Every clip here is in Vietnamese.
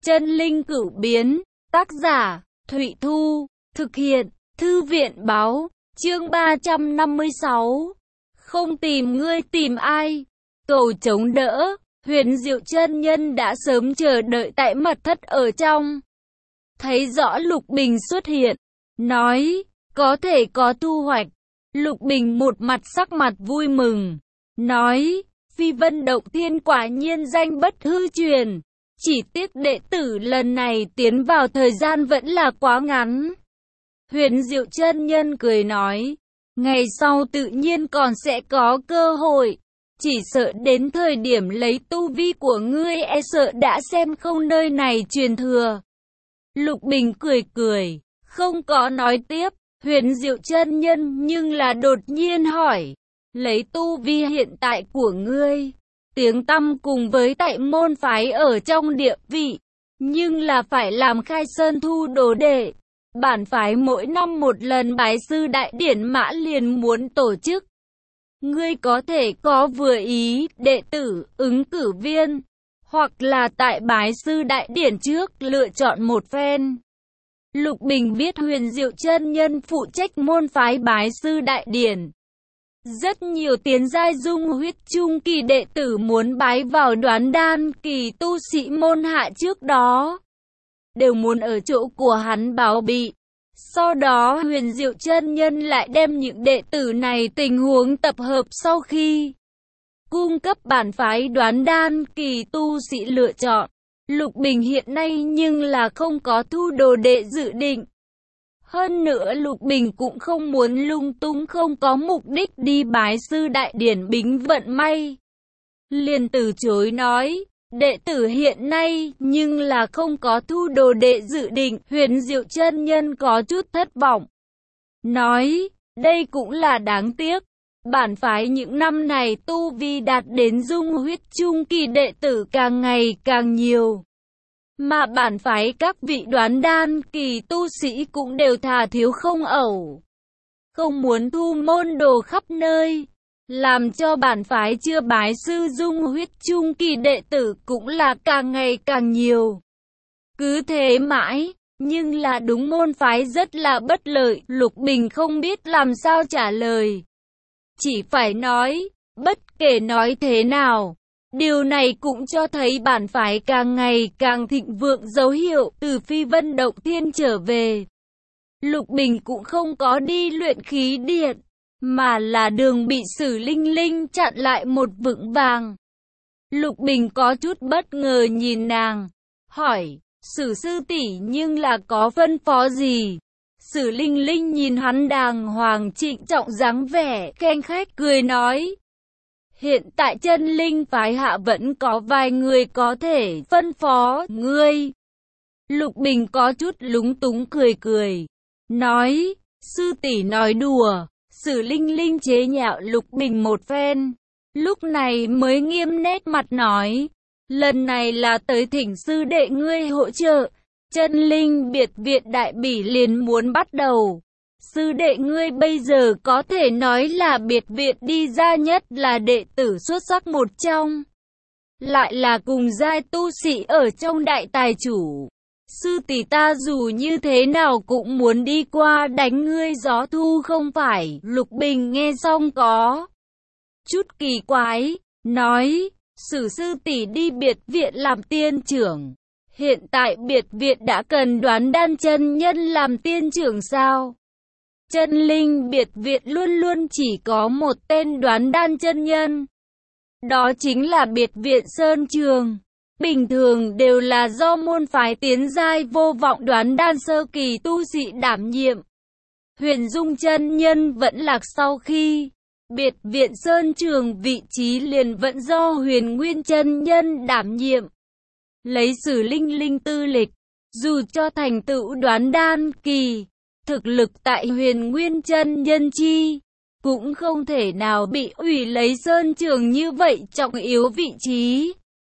Chân linh cửu biến, tác giả, Thụy Thu, thực hiện, Thư viện báo, chương 356. Không tìm ngươi tìm ai, cầu chống đỡ, Huyền Diệu chân nhân đã sớm chờ đợi tại mật thất ở trong. Thấy rõ Lục Bình xuất hiện, nói, có thể có thu hoạch. Lục Bình một mặt sắc mặt vui mừng, nói, Phi Vân Động Thiên quả nhiên danh bất hư truyền. Chỉ tiếc đệ tử lần này tiến vào thời gian vẫn là quá ngắn. Huyền Diệu chân nhân cười nói, ngày sau tự nhiên còn sẽ có cơ hội. Chỉ sợ đến thời điểm lấy tu vi của ngươi e sợ đã xem không nơi này truyền thừa. Lục Bình cười cười, không có nói tiếp. Huyền Diệu chân nhân nhưng là đột nhiên hỏi, lấy tu vi hiện tại của ngươi, tiếng tăm cùng với tại môn phái ở trong địa vị, nhưng là phải làm khai sơn thu đồ đệ. Bản phái mỗi năm một lần bái sư đại điển mã liền muốn tổ chức. Ngươi có thể có vừa ý đệ tử, ứng cử viên, hoặc là tại bái sư đại điển trước lựa chọn một phen. Lục Bình biết Huyền Diệu chân nhân phụ trách môn phái bái sư đại điển. Rất nhiều tiến giai dung huyết trung kỳ đệ tử muốn bái vào Đoán Đan kỳ tu sĩ môn hạ trước đó, đều muốn ở chỗ của hắn báo bị. Sau đó Huyền Diệu chân nhân lại đem những đệ tử này tình huống tập hợp sau khi cung cấp bản phái Đoán Đan kỳ tu sĩ lựa chọn. Lục Bình hiện nay nhưng là không có thu đồ đệ dự định. Hơn nữa Lục Bình cũng không muốn lung tung không có mục đích đi bái sư đại điển bính vận may. Liền từ chối nói, đệ tử hiện nay nhưng là không có thu đồ đệ dự định. Huyền Diệu chân nhân có chút thất vọng, nói, đây cũng là đáng tiếc. Bản phái những năm này tu vi đạt đến dung huyết trung kỳ đệ tử càng ngày càng nhiều. Mà bản phái các vị Đoán Đan kỳ tu sĩ cũng đều thà thiếu không ẩu. Không muốn thu môn đồ khắp nơi, làm cho bản phái chưa bái sư dung huyết trung kỳ đệ tử cũng là càng ngày càng nhiều. Cứ thế mãi, nhưng là đúng môn phái rất là bất lợi. Lục Bình không biết làm sao trả lời. Chỉ phải nói, bất kể nói thế nào, điều này cũng cho thấy bản phái càng ngày càng thịnh vượng dấu hiệu. Từ Phi Vân Động Thiên trở về, Lục Bình cũng không có đi luyện khí điện, mà là đường bị Sử Linh Linh chặn lại một vững vàng. Lục Bình có chút bất ngờ nhìn nàng, hỏi, Sử sư tỷ nhưng là có phân phó gì? Sử Linh Linh nhìn hắn đàng hoàng trịnh trọng dáng vẻ, khanh khách cười nói, hiện tại chân linh phái hạ vẫn có vài người có thể phân phó ngươi. Lục Bình có chút lúng túng cười cười, nói, sư tỷ nói đùa. Sử Linh Linh chế nhạo Lục Bình một phen, lúc này mới nghiêm nét mặt nói, lần này là tới thỉnh sư đệ ngươi hỗ trợ. Chân linh biệt viện đại bỉ liền muốn bắt đầu. Sư đệ ngươi bây giờ có thể nói là biệt viện đi ra nhất là đệ tử xuất sắc một trong. Lại là cùng giai tu sĩ ở trong đại tài chủ. Sư tỷ ta dù như thế nào cũng muốn đi qua đánh ngươi gió thu không phải. Lục Bình nghe xong có chút kỳ quái, nói, Sử sư tỷ đi biệt viện làm tiên trưởng. Hiện tại biệt viện đã cần Đoán Đan chân nhân làm tiên trưởng sao? Chân linh biệt viện luôn luôn chỉ có một tên Đoán Đan chân nhân. Đó chính là biệt viện Sơn Trường. Bình thường đều là do môn phái tiến giai vô vọng Đoán Đan sơ kỳ tu sĩ đảm nhiệm. Huyền Dung chân nhân vẫn lạc sau khi biệt viện Sơn Trường vị trí liền vẫn do Huyền Nguyên chân nhân đảm nhiệm. Lấy Sử Linh Linh tư lịch, dù cho thành tựu Đoán Đan kỳ, thực lực tại Huyền Nguyên chân nhân chi, cũng không thể nào bị ủy lấy Sơn Trường như vậy trọng yếu vị trí.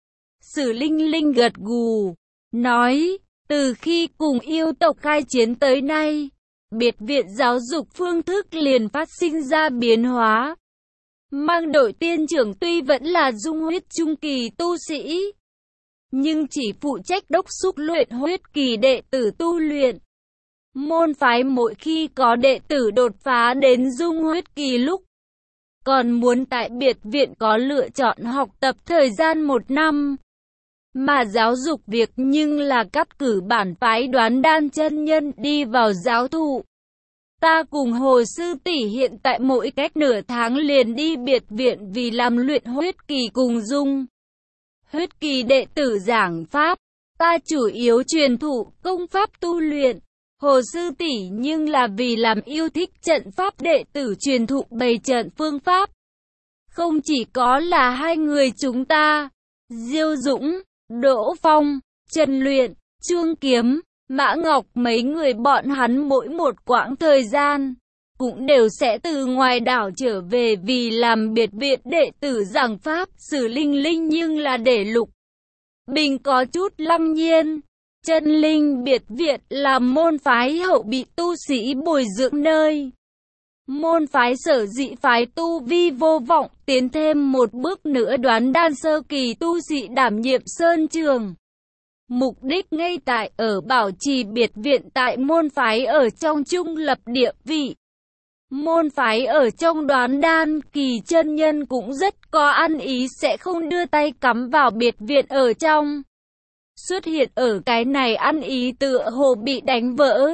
Sử Linh Linh gật gù, nói, từ khi cùng yêu tộc khai chiến tới nay, biệt viện giáo dục phương thức liền phát sinh ra biến hóa. Mang đội tiên trưởng tuy vẫn là dung huyết trung kỳ tu sĩ, nhưng chỉ phụ trách đốc thúc luyện huyết kỳ đệ tử tu luyện. Môn phái mỗi khi có đệ tử đột phá đến dung huyết kỳ lúc còn muốn tại biệt viện có lựa chọn học tập thời gian 1 năm. Mà giáo dục việc nhưng là cắt cử bản phái Đoán Đan chân nhân đi vào giáo thụ. Ta cùng Hồ sư tỷ hiện tại mỗi cách nửa tháng liền đi biệt viện vì làm luyện huyết kỳ cùng dung huyết kỳ đệ tử giảng pháp. Ta chủ yếu truyền thụ công pháp tu luyện. Hồ sư tỷ nhưng là vì làm yêu thích trận pháp đệ tử truyền thụ bày trận phương pháp. Không chỉ có là hai người chúng ta, Diêu Dũng, Đỗ Phong, Trần Luyện, Trương Kiếm, Mã Ngọc mấy người bọn hắn mỗi một quãng thời gian cũng đều sẽ từ ngoài đảo trở về vì làm biệt viện đệ tử giảng pháp. Sử Linh Linh nhưng là để Lục Bình có chút lăng nhiên. Chân Linh biệt viện là môn phái hậu bị tu sĩ bồi dưỡng nơi. Môn phái sở dĩ phái tu vi vô vọng tiến thêm một bước nữa Đoán Đan sơ kỳ tu sĩ đảm nhiệm sơn trường. Mục đích ngay tại ở bảo trì biệt viện tại môn phái ở trong trung lập địa vị. Môn phái ở trong Đoán Đan kỳ chân nhân cũng rất có ăn ý sẽ không đưa tay cắm vào biệt viện ở trong. Xuất hiện ở cái này ăn ý tựa hồ bị đánh vỡ.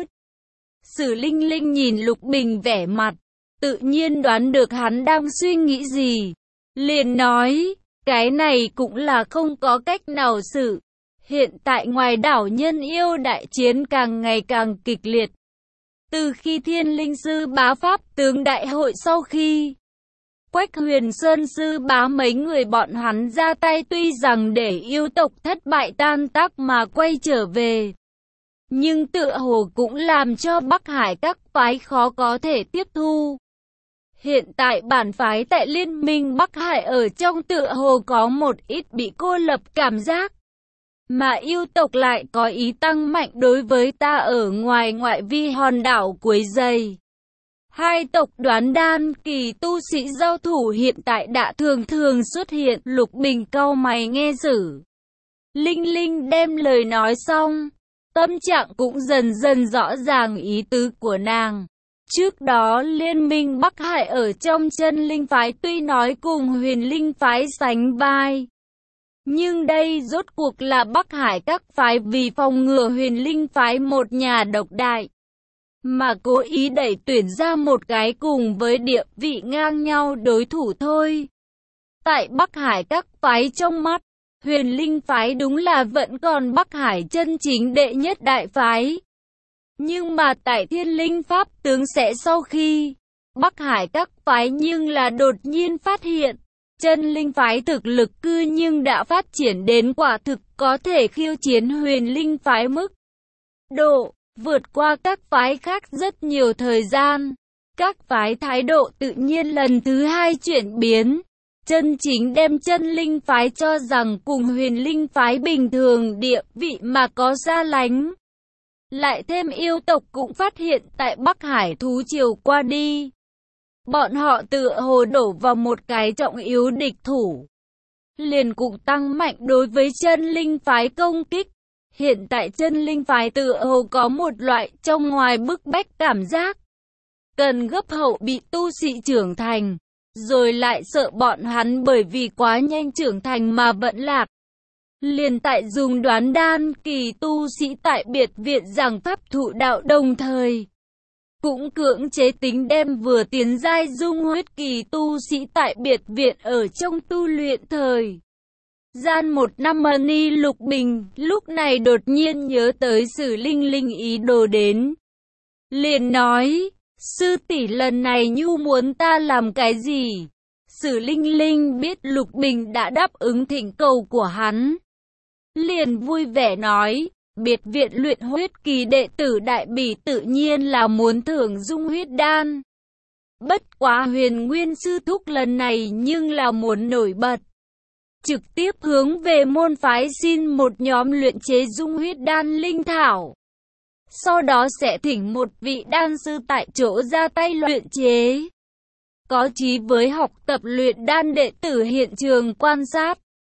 Sử Linh Linh nhìn Lục Bình vẻ mặt, tự nhiên đoán được hắn đang suy nghĩ gì. Liền nói, cái này cũng là không có cách nào xử. Hiện tại ngoài đảo nhân yêu đại chiến càng ngày càng kịch liệt. Từ khi Thiên Linh Sư Bá Pháp tướng đại hội sau khi Quách Huyền Sơn Sư Bá mấy người bọn hắn ra tay tuy rằng để yêu tộc thất bại tan tác mà quay trở về. Nhưng tựa hồ cũng làm cho Bắc Hải các phái khó có thể tiếp thu. Hiện tại bản phái tại Liên minh Bắc Hải ở trong tựa hồ có một ít bị cô lập cảm giác. Mà yêu tộc lại có ý tăng mạnh đối với ta ở ngoài ngoại vi hòn đảo Quấy Dày. Hai tộc Đoán Đan kỳ tu sĩ giao thủ hiện tại đã thường thường xuất hiện. Lục Bình cau mày nghe Sử Linh Linh đem lời nói xong, tâm trạng cũng dần dần rõ ràng ý tứ của nàng. Trước đó Liên minh Bắc Hải ở trong Chân Linh phái tuy nói cùng Huyền Linh phái sánh vai, nhưng đây rốt cuộc là Bắc Hải các phái vì phòng ngừa Huyền Linh phái một nhà độc đại, mà cố ý đẩy tuyển ra một cái cùng với địa vị ngang nhau đối thủ thôi. Tại Bắc Hải các phái trong mắt, Huyền Linh phái đúng là vẫn còn Bắc Hải chân chính đệ nhất đại phái. Nhưng mà tại Thiên Linh Pháp tướng sẽ sau khi Bắc Hải các phái nhưng là đột nhiên phát hiện Chân Linh phái thực lực cư nhưng đã phát triển đến quả thực có thể khiêu chiến Huyền Linh phái mức độ vượt qua các phái khác rất nhiều thời gian. Các phái thái độ tự nhiên lần thứ hai chuyển biến, chân chính đem Chân Linh phái cho rằng cùng Huyền Linh phái bình thường địa vị mà có xa lánh. Lại thêm yêu tộc cũng phát hiện tại Bắc Hải thú triều qua đi, bọn họ tựa hồ đổ vào một cái trọng yếu địch thủ, liền cũng tăng mạnh đối với Chân Linh phái công kích. Hiện tại Chân Linh phái tựa hồ có một loại trong ngoài bức bách cảm giác, cần gấp hậu bị tu sĩ trưởng thành, rồi lại sợ bọn hắn bởi vì quá nhanh trưởng thành mà vẫn lạc. Liền tại dùng Đoán Đan kỳ tu sĩ tại biệt viện giảng pháp thụ đạo đồng thời, cũng cưỡng chế tính đem vừa tiến giai dung huyết kỳ tu sĩ tại biệt viện ở trong tu luyện thời gian 1 năm. Ni Lục Bình lúc này đột nhiên nhớ tới Sử Linh Linh ý đồ đến, liền nói, sư tỷ lần này nhu muốn ta làm cái gì? Sử Linh Linh biết Lục Bình đã đáp ứng thỉnh cầu của hắn, liền vui vẻ nói, biệt viện luyện huyết kỳ đệ tử đại bỉ tự nhiên là muốn thưởng dung huyết đan. Bất quá Huyền Nguyên sư thúc lần này nhưng là muốn nổi bật, trực tiếp hướng về môn phái xin một nhóm luyện chế dung huyết đan linh thảo. Sau đó sẽ thỉnh một vị đan sư tại chỗ ra tay luyện chế. Có chí với học tập luyện đan đệ tử hiện trường quan sát.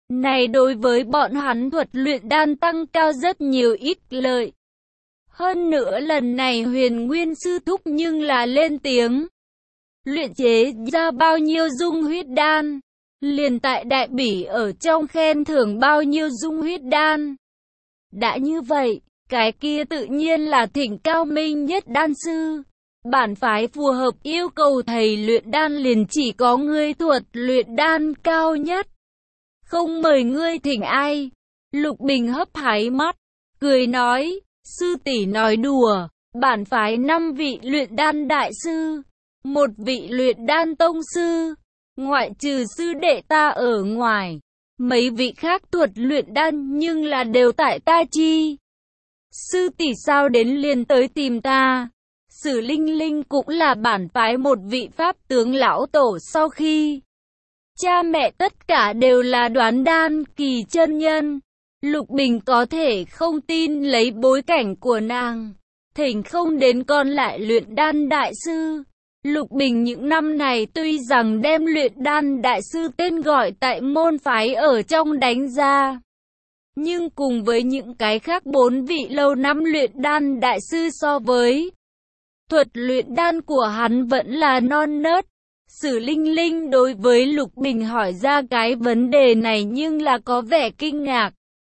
này đối với bọn hắn thuật luyện đan tăng cao rất nhiều ích lợi. Hơn nữa lần này Huyền Nguyên sư thúc nhưng là lên tiếng. Luyện chế ra bao nhiêu dung huyết đan, liền tại đại bỉ ở trong khen thưởng bao nhiêu dung huyết đan. Đã như vậy, cái kia tự nhiên là thỉnh cao minh nhất đan sư. Bản phái phù hợp yêu cầu thầy luyện đan liền chỉ có ngươi thuật luyện đan cao nhất. Không mời ngươi thỉnh ai. Lục Bình hấp háy mắt, cười nói, sư tỷ nói đùa, bản phái 5 vị luyện đan đại sư, 1 vị luyện đan tông sư, ngoại trừ sư đệ ta ở ngoài. Mấy vị khác thuật luyện đan nhưng là đều tại ta chi. Sư tỷ sao đến liền tới tìm ta? Sử Linh Linh cũng là bản phái một vị pháp tướng lão tổ sau khi cha mẹ tất cả đều là đoán đan kỳ chân nhân. Lục Bình có thể không tin lấy bối cảnh của nàng, thỉnh không đến còn lại luyện đan đại sư. Lục Bình những năm này tuy rằng đem luyện đan đại sư tên gọi tại môn phái ở trong đánh ra, nhưng cùng với những cái khác 4 vị lâu năm luyện đan đại sư so với, thuật luyện đan của hắn vẫn là non nớt. Sử Linh Linh đối với Lục Bình hỏi ra cái vấn đề này nhưng là có vẻ kinh ngạc.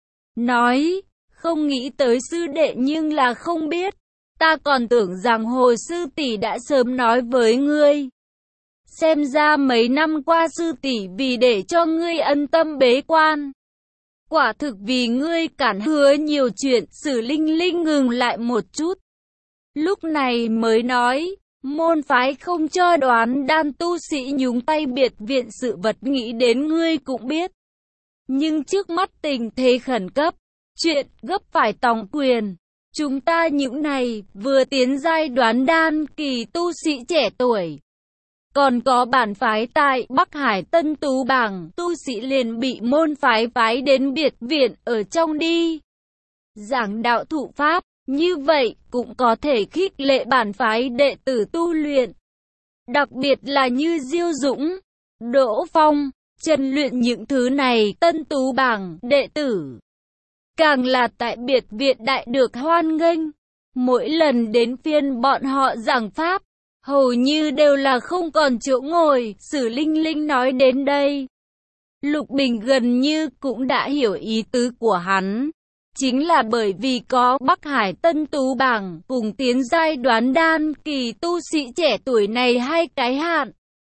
Nói, không nghĩ tới sư đệ nhưng là không biết. Ta còn tưởng rằng Hồ sư tỷ đã sớm nói với ngươi. Xem ra mấy năm qua sư tỷ vì để cho ngươi ân tâm bế quan, quả thực vì ngươi cản hứa nhiều chuyện. Sử Linh Linh ngừng lại một chút, lúc này mới nói, môn phái không cho đoán đan tu sĩ nhúng tay biệt viện sự vật, nghĩ đến ngươi cũng biết. Nhưng trước mắt tình thế khẩn cấp, chuyện gấp phải tòng quyền. Chúng ta những này vừa tiến giai đoán đan kỳ tu sĩ trẻ tuổi, còn có bản phái tại Bắc Hải Tân Tú Bảng, tu sĩ liền bị môn phái phái đến biệt viện ở trong đi giảng đạo thụ pháp, như vậy cũng có thể khích lệ bản phái đệ tử tu luyện. Đặc biệt là như Diêu Dũng, Đỗ Phong, Trần Luyện những thứ này Tân Tú Bảng đệ tử, càng là tại biệt viện đại được hoan nghênh. Mỗi lần đến phiên bọn họ giảng pháp, hầu như đều là không còn chỗ ngồi. Sử Linh Linh nói đến đây, Lục Bình gần như cũng đã hiểu ý tứ của hắn. Chính là bởi vì có Bắc Hải Tân Tú Bảng cùng tiến giai đoán đan kỳ tu sĩ trẻ tuổi này hai cái hạn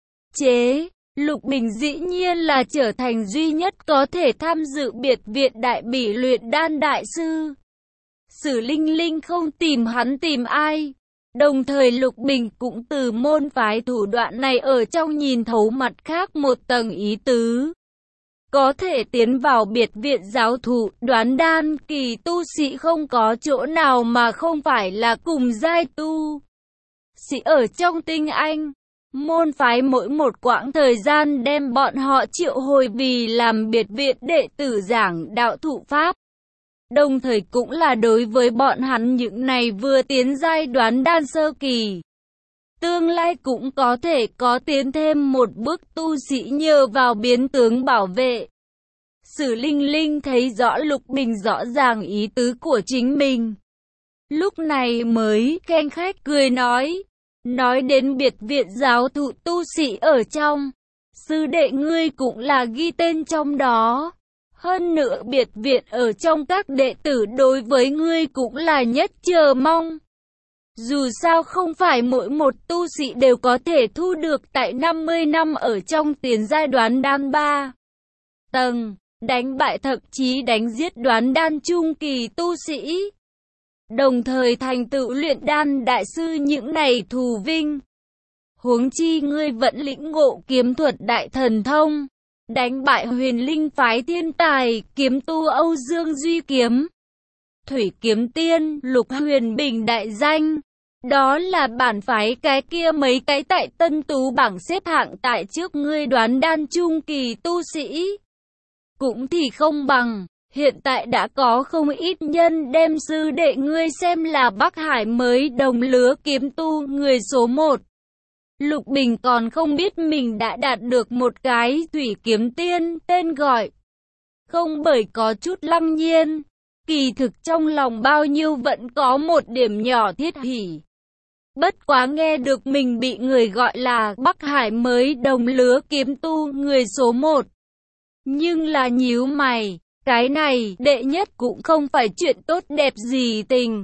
chế, Lục Bình dĩ nhiên là trở thành duy nhất có thể tham dự biệt viện đại bỉ luyện đan đại sư. Sử Linh Linh không tìm hắn tìm ai. Đồng thời Lục Bình cũng từ môn phái thủ đoạn này ở trong nhìn thấu mặt khác một tầng ý tứ. Có thể tiến vào biệt viện giáo thụ đoán đan kỳ tu sĩ không có chỗ nào mà không phải là cùng giai tu sĩ ở trong tinh anh. Môn phái mỗi một quãng thời gian đem bọn họ triệu hồi vì làm biệt viện đệ tử giảng đạo thụ pháp. Đồng thời cũng là đối với bọn hắn những này vừa tiến giai đoán đan sơ kỳ, tương lai cũng có thể có tiến thêm một bước tu sĩ nhờ vào biến tướng bảo vệ. Sử Linh Linh thấy rõ Lục Bình rõ ràng ý tứ của chính mình, lúc này mới khen khách cười nói đến biệt viện giáo thụ tu sĩ ở trong, sư đệ ngươi cũng là ghi tên trong đó. Hơn nữa biệt viện ở trong các đệ tử đối với ngươi cũng là nhất chờ mong. Dù sao không phải mỗi một tu sĩ đều có thể thu được tại 50 năm ở trong tiền giai đoán đan 3 tầng, đánh bại thậm chí đánh giết đoán đan trung kỳ tu sĩ, đồng thời thành tựu luyện đan đại sư những này thù vinh. Huống chi ngươi vẫn lĩnh ngộ kiếm thuật đại thần thông, đánh bại Huyền Linh phái thiên tài kiếm tu Âu Dương Duy Kiếm, Thủy Kiếm Tiên, Lục Huyền Bình đại danh. Đó là bản phái cái kia mấy cái tại Tân Tú Bảng xếp hạng tại trước ngươi đoán đan trung kỳ tu sĩ. Cũng thì không bằng, hiện tại đã có không ít nhân đem sư đệ ngươi xem là Bắc Hải mới đồng lứa kiếm tu người số 1. Lục Bình còn không biết mình đã đạt được một cái Thủy Kiếm Tiên tên gọi. Không bởi có chút lăng nhiên, kỳ thực trong lòng bao nhiêu vẫn có một điểm nhỏ thiết hỉ. Bất quá nghe được mình bị người gọi là Bắc Hải mới đồng lứa kiếm tu người số 1. Nhưng là nhíu mày, cái này đệ nhất cũng không phải chuyện tốt đẹp gì tình.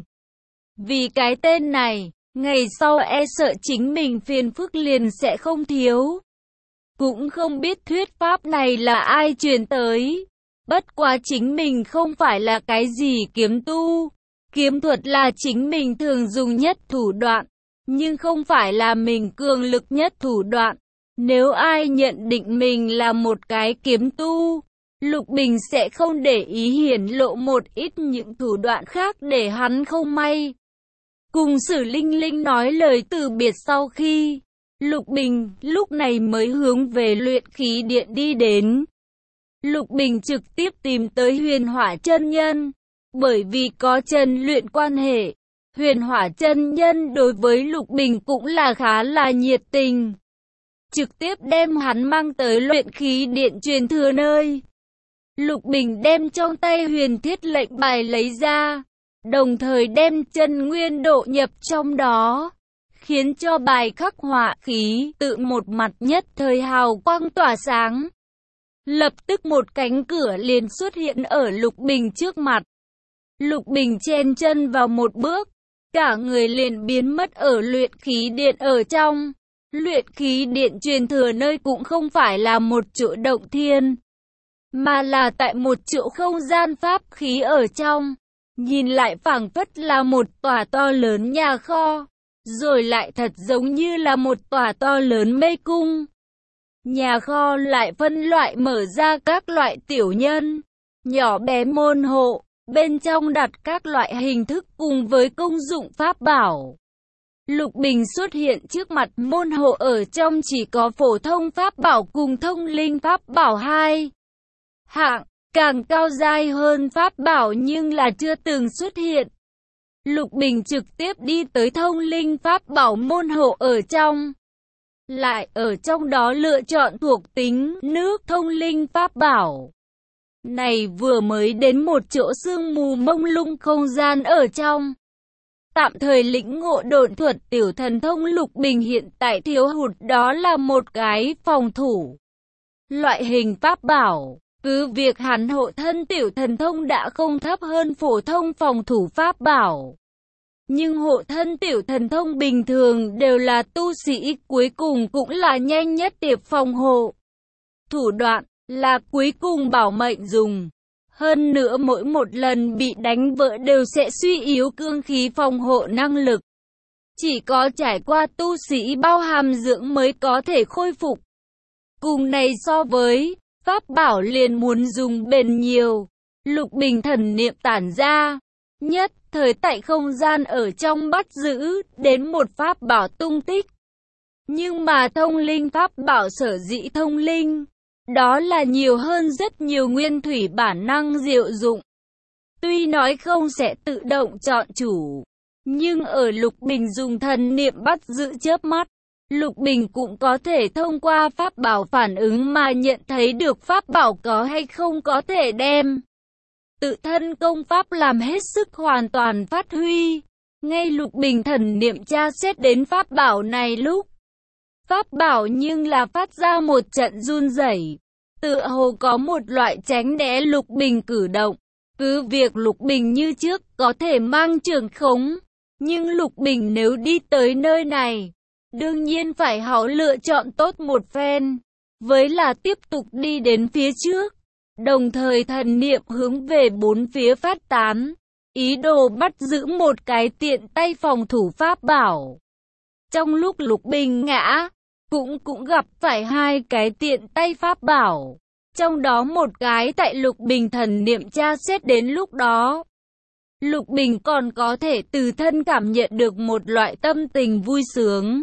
Vì cái tên này, ngày sau e sợ chính mình phiền phức liền sẽ không thiếu. Cũng không biết thuyết pháp này là ai truyền tới. Bất quá chính mình không phải là cái gì kiếm tu. Kiếm thuật là chính mình thường dùng nhất thủ đoạn, nhưng không phải là mình cường lực nhất thủ đoạn. Nếu ai nhận định mình là một cái kiếm tu, Lục Bình sẽ không để ý hiển lộ một ít những thủ đoạn khác để hắn không may. Cùng Sử Linh Linh nói lời từ biệt sau khi, Lục Bình lúc này mới hướng về luyện khí điện đi đến. Lục Bình trực tiếp tìm tới Huyền Hỏa chân nhân, bởi vì có chân luyện quan hệ. Huyền Hỏa chân nhân đối với Lục Bình cũng là khá là nhiệt tình. Trực tiếp đem hắn mang tới luyện khí điện truyền thừa nơi. Lục Bình đem trong tay huyền thiết lệnh bài lấy ra, đồng thời đem chân nguyên độ nhập trong đó, khiến cho bài khắc hỏa khí tự một mặt nhất thời hào quang tỏa sáng. Lập tức một cánh cửa liền xuất hiện ở Lục Bình trước mặt. Lục Bình chen chân vào một bước, cả người liền biến mất ở luyện khí điện ở trong. Luyện khí điện truyền thừa nơi cũng không phải là một chỗ động thiên, mà là tại một chỗ không gian pháp khí ở trong. Nhìn lại phảng phất là một tòa to lớn nhà kho, rồi lại thật giống như là một tòa to lớn mê cung. Nhà kho lại phân loại mở ra các loại tiểu nhân, nhỏ bé môn hộ, bên trong đặt các loại hình thức cùng với công dụng pháp bảo. Lục Bình xuất hiện trước mặt môn hộ ở trong chỉ có phổ thông pháp bảo cùng thông linh pháp bảo 2 hạng, càng cao giai hơn pháp bảo nhưng là chưa từng xuất hiện. Lục Bình trực tiếp đi tới thông linh pháp bảo môn hộ ở trong. Lại ở trong đó lựa chọn thuộc tính nước thông linh pháp bảo. Này vừa mới đến một chỗ sương mù mông lung không gian ở trong. Tạm thời lĩnh ngộ độn thuật tiểu thần thông. Lục Bình hiện tại thiếu hụt đó là một cái phòng thủ loại hình pháp bảo. Cứ việc hắn hộ thân tiểu thần thông đã không thấp hơn phổ thông phòng thủ pháp bảo, nhưng hộ thân tiểu thần thông bình thường đều là tu sĩ cuối cùng cũng là nhanh nhất tiệp phòng hộ. Thủ đoạn là cuối cùng bảo mệnh dùng. Hơn nữa mỗi một lần bị đánh vỡ đều sẽ suy yếu cương khí phòng hộ năng lực. Chỉ có trải qua tu sĩ bao hàm dưỡng mới có thể khôi phục. Cùng này so với pháp bảo liền muốn dùng bền nhiều. Lục Bình thần niệm tản ra, nhất thời tại không gian ở trong bắt giữ đến một pháp bảo tung tích. Nhưng mà thông linh pháp bảo sở dĩ thông linh, đó là nhiều hơn rất nhiều nguyên thủy bản năng diệu dụng. Tuy nói không sẽ tự động chọn chủ, nhưng ở Lục Bình dùng thần niệm bắt giữ chớp mắt, Lục Bình cũng có thể thông qua pháp bảo phản ứng mà nhận thấy được pháp bảo có hay không có thể đem tự thân công pháp làm hết sức hoàn toàn phát huy. Ngay Lục Bình thần niệm tra xét đến pháp bảo này lúc, pháp bảo nhưng là phát ra một trận run rẩy, tựa hồ có một loại tránh né Lục Bình cử động. Cứ việc Lục Bình như trước có thể mang trường khống, nhưng Lục Bình nếu đi tới nơi này, đương nhiên phải hảo lựa chọn tốt một phen, với là tiếp tục đi đến phía trước, đồng thời thần niệm hướng về bốn phía phát tán, ý đồ bắt giữ một cái tiện tay phòng thủ pháp bảo. Trong lúc Lục Bình ngã, cũng gặp phải hai cái tiện tay pháp bảo, trong đó một cái tại Lục Bình thần niệm tra xét đến lúc đó. Lục Bình còn có thể từ thân cảm nhận được một loại tâm tình vui sướng.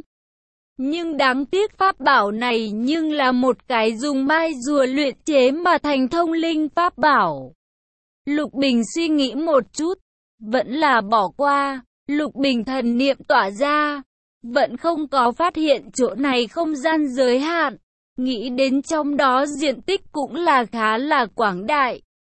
Nhưng đáng tiếc pháp bảo này nhưng là một cái dùng mai rùa luyện chế mà thành thông linh pháp bảo. Lục Bình suy nghĩ một chút, vẫn là bỏ qua. Lục Bình thần niệm tỏa ra, vẫn không có phát hiện chỗ này không gian giới hạn. Nghĩ đến trong đó diện tích cũng là khá là quảng đại,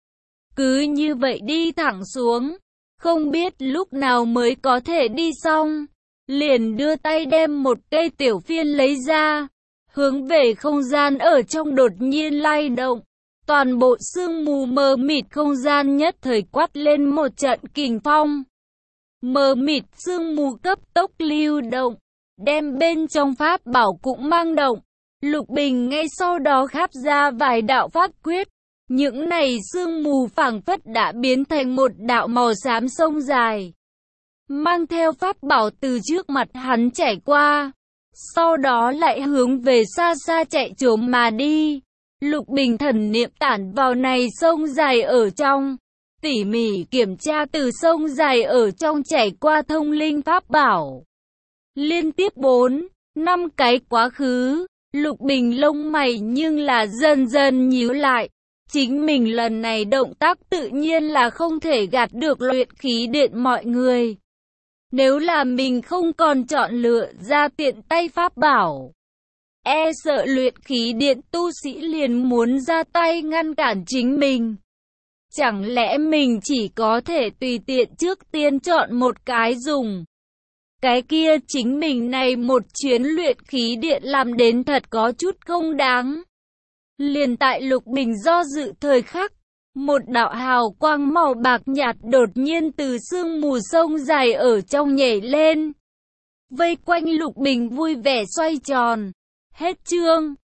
Cứ như vậy đi thẳng xuống, không biết lúc nào mới có thể đi xong. Liền đưa tay đem một cây tiểu phiên lấy ra, hướng về không gian ở trong đột nhiên lay động. Toàn bộ sương mù mờ mịt không gian nhất thời quát lên một trận kình phong. Mờ mịt sương mù cấp tốc lưu động, đem bên trong pháp bảo cũng mang động. Lục Bình ngay sau đó kháp ra vài đạo pháp quyết. Những này sương mù phảng phất đã biến thành một đạo màu xám sông dài, mang theo pháp bảo từ trước mặt hắn chảy qua, sau đó lại hướng về xa xa chạy trốn mà đi. Lục Bình thần niệm tản vào này sông dài ở trong, tỉ mỉ kiểm tra từ sông dài ở trong chảy qua thông linh pháp bảo. Liên tiếp 4-5 cái quá khứ, Lục Bình lông mày nhưng là dần dần nhíu lại. Chính mình lần này động tác tự nhiên là không thể gạt được luyện khí điện mọi người. Nếu là mình không còn chọn lựa ra tiện tay pháp bảo, e sợ luyện khí điện tu sĩ liền muốn ra tay ngăn cản chính mình. Chẳng lẽ mình chỉ có thể tùy tiện trước tiên chọn một cái dùng? Cái kia chính mình này một chuyến luyện khí điện làm đến thật có chút không đáng. Liền tại Lục Bình do dự thời khắc, một đạo hào quang màu bạc nhạt đột nhiên từ sương mù sông dài ở trong nhảy lên. Vây quanh Lục Bình vui vẻ xoay tròn. Hết chương.